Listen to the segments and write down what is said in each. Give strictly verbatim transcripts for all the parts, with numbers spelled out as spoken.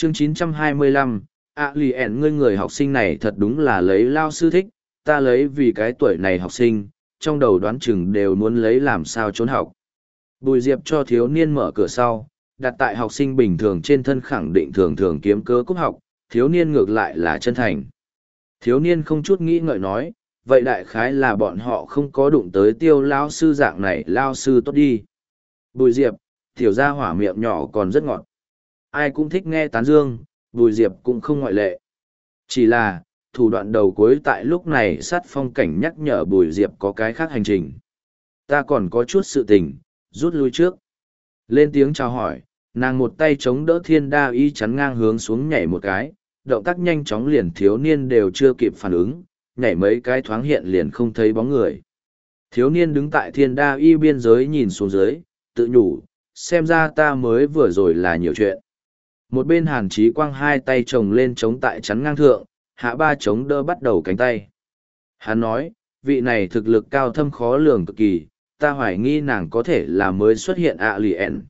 chương chín trăm hai mươi lăm, ạ lì ẻn ngươi người học sinh này thật đúng là lấy lao sư thích, ta lấy vì cái tuổi này học sinh, trong đầu đoán chừng đều muốn lấy làm sao trốn học. Bùi Diệp cho thiếu niên mở cửa sau, đặt tại học sinh bình thường trên thân khẳng định thường thường kiếm cớ cúp học, thiếu niên ngược lại là chân thành. Thiếu niên không chút nghĩ ngợi nói, vậy đại khái là bọn họ không có đụng tới tiêu lao sư dạng này lao sư tốt đi. Bùi Diệp, tiểu gia hỏa miệng nhỏ còn rất ngọt. Ai cũng thích nghe tán dương, Bùi Diệp cũng không ngoại lệ. Chỉ là, thủ đoạn đầu cuối tại lúc này sát phong cảnh nhắc nhở Bùi Diệp có cái khác hành trình. Ta còn có chút sự tình, rút lui trước. Lên tiếng chào hỏi, nàng một tay chống đỡ thiên đa y chắn ngang hướng xuống nhảy một cái, động tác nhanh chóng liền thiếu niên đều chưa kịp phản ứng, nhảy mấy cái thoáng hiện liền không thấy bóng người. Thiếu niên đứng tại thiên đa y biên giới nhìn xuống dưới, tự nhủ, xem ra ta mới vừa rồi là nhiều chuyện. Một bên Hàn Chí Quang hai tay chồng lên chống tại chắn ngang thượng, hạ ba chống đỡ bắt đầu cánh tay. Hắn nói, vị này thực lực cao thâm khó lường cực kỳ, ta hoài nghi nàng có thể là mới xuất hiện ạ lì ẻn.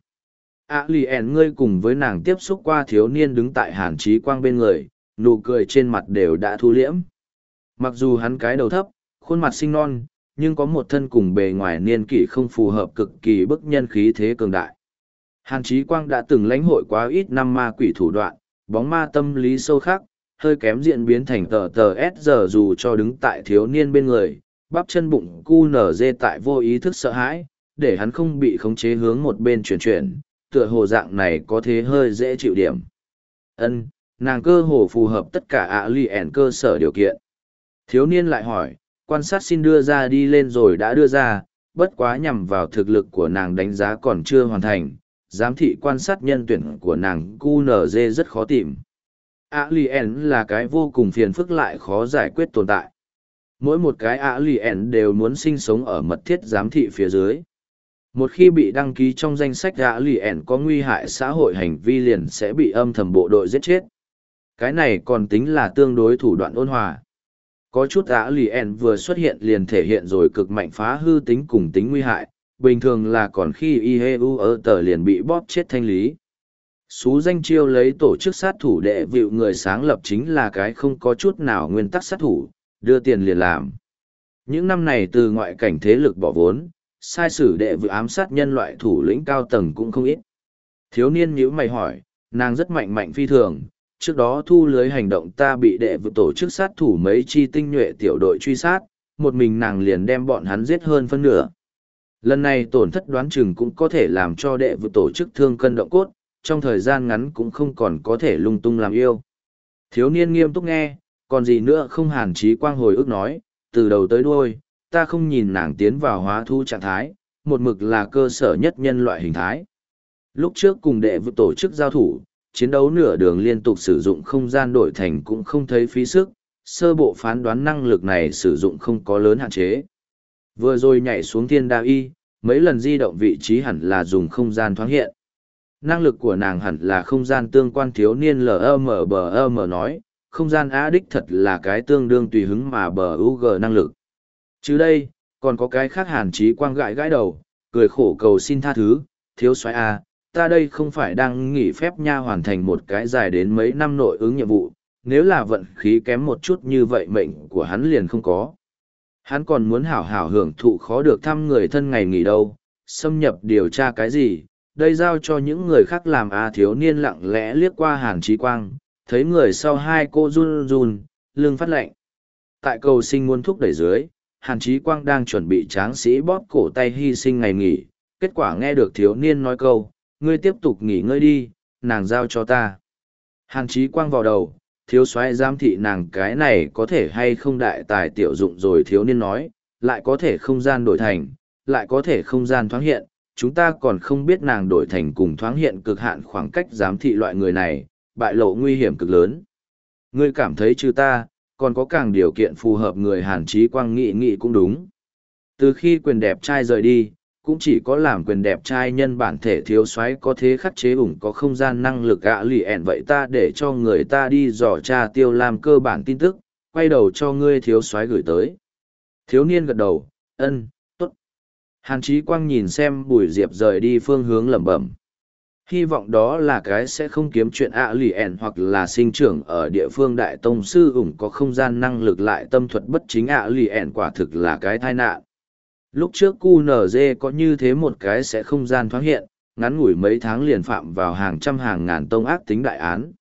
ạ lì ẻn ngươi cùng với nàng tiếp xúc qua thiếu niên đứng tại Hàn Chí Quang bên người, nụ cười trên mặt đều đã thu liễm. Mặc dù hắn cái đầu thấp, khuôn mặt xinh non, nhưng có một thân cùng bề ngoài niên kỷ không phù hợp cực kỳ bức nhân khí thế cường đại. Hàn Chí Quang đã từng lãnh hội quá ít năm ma quỷ thủ đoạn, bóng ma tâm lý sâu khắc, hơi kém diễn biến thành tờ tờ S giờ dù cho đứng tại thiếu niên bên người, bắp chân bụng cu nở dê tại vô ý thức sợ hãi, để hắn không bị khống chế hướng một bên chuyển chuyển, tựa hồ dạng này có thế hơi dễ chịu điểm. Ân, nàng cơ hồ phù hợp tất cả ạ lì ẻn cơ sở điều kiện. Thiếu niên lại hỏi, quan sát xin đưa ra đi lên rồi đã đưa ra, bất quá nhằm vào thực lực của nàng đánh giá còn chưa hoàn thành, giám thị quan sát nhân tuyển của nàng cu nở dê rất khó tìm. Alien là cái vô cùng phiền phức lại khó giải quyết tồn tại. Mỗi một cái Alien đều muốn sinh sống ở mật thiết giám thị phía dưới. Một khi bị đăng ký trong danh sách Alien có nguy hại xã hội hành vi liền sẽ bị âm thầm bộ đội giết chết. Cái này còn tính là tương đối thủ đoạn ôn hòa. Có chút Alien vừa xuất hiện liền thể hiện rồi cực mạnh phá hư tính cùng tính nguy hại, bình thường là còn khi i hê u ở tờ liền bị bóp chết thanh lý. Xú danh chiêu lấy tổ chức sát thủ đệ vịu người sáng lập chính là cái không có chút nào nguyên tắc sát thủ, đưa tiền liền làm. Những năm này từ ngoại cảnh thế lực bỏ vốn, sai sử đệ vịu ám sát nhân loại thủ lĩnh cao tầng cũng không ít. Thiếu niên nhíu mày hỏi, nàng rất mạnh mạnh phi thường, trước đó thu lưới hành động ta bị đệ vịu tổ chức sát thủ mấy chi tinh nhuệ tiểu đội truy sát, một mình nàng liền đem bọn hắn giết hơn phân nửa. Lần này tổn thất đoán chừng cũng có thể làm cho đệ vịu tổ chức thương cân động cốt, trong thời gian ngắn cũng không còn có thể lung tung làm yêu. Thiếu niên nghiêm túc nghe, còn gì nữa không. Hàn Chí Quang hồi ức nói, từ đầu tới đuôi, ta không nhìn nàng tiến vào hóa thu trạng thái, một mực là cơ sở nhất nhân loại hình thái. Lúc trước cùng đệ vịu tổ chức giao thủ, chiến đấu nửa đường liên tục sử dụng không gian đổi thành cũng không thấy phí sức, sơ bộ phán đoán năng lực này sử dụng không có lớn hạn chế. Vừa rồi nhảy xuống thiên đa y, mấy lần di động vị trí hẳn là dùng không gian thoáng hiện. Năng lực của nàng hẳn là không gian tương quan. Thiếu niên lờ mờ bờ mờ nói, không gian á đích thật là cái tương đương tùy hứng mà bờ u g năng lực. Chứ đây, còn có cái khác. Hàn Chí Quang gãi gãi đầu, cười khổ cầu xin tha thứ, thiếu soái a, ta đây không phải đang nghỉ phép nha, hoàn thành một cái dài đến mấy năm nội ứng nhiệm vụ, nếu là vận khí kém một chút như vậy mệnh của hắn liền không có. Hắn còn muốn hảo hảo hưởng thụ khó được thăm người thân ngày nghỉ đâu, xâm nhập điều tra cái gì, đây giao cho những người khác làm. A thiếu niên lặng lẽ liếc qua Hàn Chí Quang, thấy người sau hai cô run run, lưng phát lạnh. Tại cầu sinh muốn thúc đẩy dưới, Hàn Chí Quang đang chuẩn bị tráng sĩ bóp cổ tay hy sinh ngày nghỉ, kết quả nghe được thiếu niên nói câu, ngươi tiếp tục nghỉ ngơi đi, nàng giao cho ta. Hàn Chí Quang vào đầu, thiếu soái giám thị nàng cái này có thể hay không đại tài tiểu dụng rồi. Thiếu niên nói, lại có thể không gian đổi thành, lại có thể không gian thoáng hiện, chúng ta còn không biết nàng đổi thành cùng thoáng hiện cực hạn khoảng cách giám thị loại người này, bại lộ nguy hiểm cực lớn. Ngươi cảm thấy trừ ta, còn có càng điều kiện phù hợp người. Hàn Chí Quang nghĩ nghĩ cũng đúng. Từ khi quyền đẹp trai rời đi, cũng chỉ có làm quyền đẹp trai nhân bản thể thiếu soái có thế khắc chế ủng có không gian năng lực ạ lì ẻn. Vậy ta để cho người ta đi dò tra Tiêu Lam cơ bản tin tức, quay đầu cho ngươi thiếu soái gửi tới. Thiếu niên gật đầu, ân, tốt. Hàn Chí Quang nhìn xem Bùi Diệp rời đi phương hướng lẩm bẩm. Hy vọng đó là cái sẽ không kiếm chuyện ạ lì ẻn hoặc là sinh trưởng ở địa phương đại tông sư ủng có không gian năng lực lại tâm thuật bất chính ạ lì ẻn quả thực là cái tai nạn. Lúc trước cu en giê có như thế một cái sẽ không gian thoáng hiện, ngắn ngủi mấy tháng liền phạm vào hàng trăm hàng ngàn tông ác tính đại án.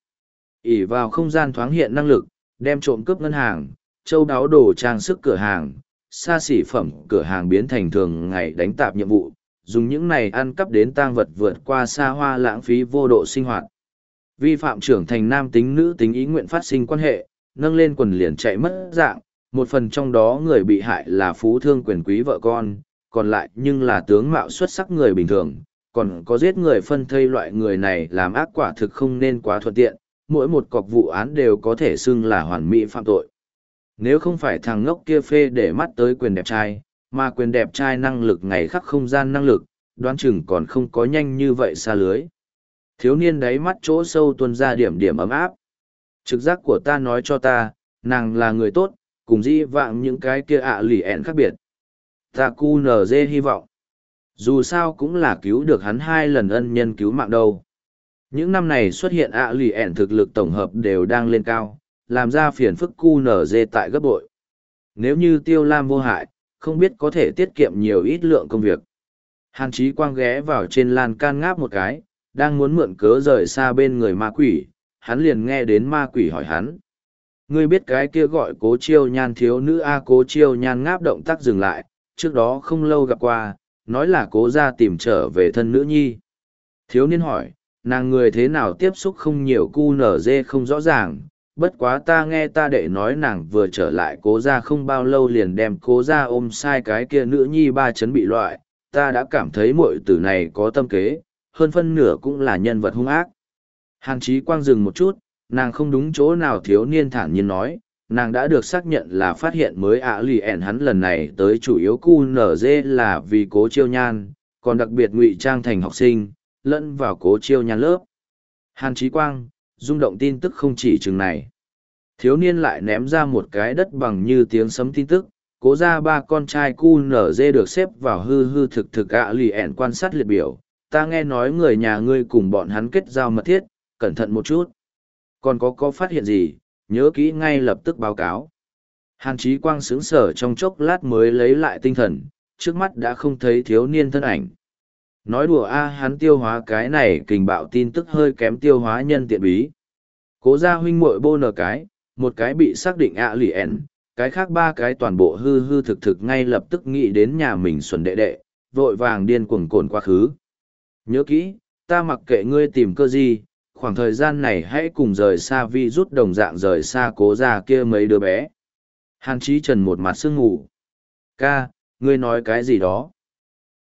ỷ vào không gian thoáng hiện năng lực, đem trộm cướp ngân hàng, châu đáo đồ trang sức cửa hàng, xa xỉ phẩm cửa hàng biến thành thường ngày đánh tạp nhiệm vụ, dùng những này ăn cắp đến tang vật vượt qua xa hoa lãng phí vô độ sinh hoạt. Vi phạm trưởng thành nam tính nữ tính ý nguyện phát sinh quan hệ, nâng lên quần liền chạy mất dạng, một phần trong đó người bị hại là phú thương quyền quý vợ con, còn lại nhưng là tướng mạo xuất sắc người bình thường, còn có giết người phân thây loại người này làm ác quả thực không nên quá thuận tiện, mỗi một cọc vụ án đều có thể xưng là hoàn mỹ phạm tội. Nếu không phải thằng ngốc kia phê để mắt tới quyền đẹp trai, mà quyền đẹp trai năng lực ngày khắc không gian năng lực, đoán chừng còn không có nhanh như vậy xa lưới. Thiếu niên đáy mắt chỗ sâu tuôn ra điểm điểm ấm áp. Trực giác của ta nói cho ta, nàng là người tốt, cùng dĩ vạng những cái kia ạ lì ẹn khác biệt. Ta cu en giê hy vọng. Dù sao cũng là cứu được hắn hai lần ân nhân cứu mạng đâu. Những năm này xuất hiện ạ lì ẹn thực lực tổng hợp đều đang lên cao, làm ra phiền phức cu en giê tại gấp bội. Nếu như Tiêu Lam vô hại, không biết có thể tiết kiệm nhiều ít lượng công việc. Hàn Chí Quang ghé vào trên lan can ngáp một cái, đang muốn mượn cớ rời xa bên người ma quỷ, hắn liền nghe đến ma quỷ hỏi hắn. Ngươi biết cái kia gọi Cố Chiêu Nhan thiếu nữ A? Cố Chiêu Nhan ngáp động tác dừng lại, trước đó không lâu gặp qua, nói là cố ra tìm trở về thân nữ nhi. Thiếu niên hỏi, nàng người thế nào tiếp xúc không nhiều cu en giê không rõ ràng, bất quá ta nghe ta đệ nói nàng vừa trở lại cố ra không bao lâu liền đem cố ra ôm sai cái kia nữ nhi ba chấn bị loại, ta đã cảm thấy muội tử này có tâm kế, hơn phân nửa cũng là nhân vật hung ác. Hàn Chí Quang dừng một chút, nàng không đúng chỗ nào, thiếu niên thản nhiên nói, nàng đã được xác nhận là phát hiện mới ạ lì ẻn hắn lần này tới chủ yếu cu en giê là vì Cố Chiêu Nhan, còn đặc biệt ngụy trang thành học sinh, lẫn vào Cố Chiêu Nhan lớp. Hàn Chí Quang, rung động tin tức không chỉ chừng này. Thiếu niên lại ném ra một cái đất bằng như tiếng sấm tin tức, cố ra ba con trai cu en giê được xếp vào hư hư thực thực ạ lì ẻn quan sát liệt biểu, ta nghe nói người nhà ngươi cùng bọn hắn kết giao mật thiết, cẩn thận một chút. Còn có có phát hiện gì, nhớ kỹ ngay lập tức báo cáo. Hàn Chí Quang sững sờ trong chốc lát mới lấy lại tinh thần, trước mắt đã không thấy thiếu niên thân ảnh. Nói đùa a, hắn tiêu hóa cái này kình bạo tin tức hơi kém tiêu hóa nhân tiện bí. Cố gia huynh muội bô nở cái, một cái bị xác định ạ lì ẻn, cái khác ba cái toàn bộ hư hư thực thực ngay lập tức nghĩ đến nhà mình xuẩn đệ đệ, vội vàng điên cuồng cồn quá khứ. Nhớ kỹ, ta mặc kệ ngươi tìm cơ gì, khoảng thời gian này hãy cùng rời xa vi rút đồng dạng rời xa cố gia kia mấy đứa bé. Hàn Chí Trần một mặt sương ngủ. Ca, ngươi nói cái gì đó?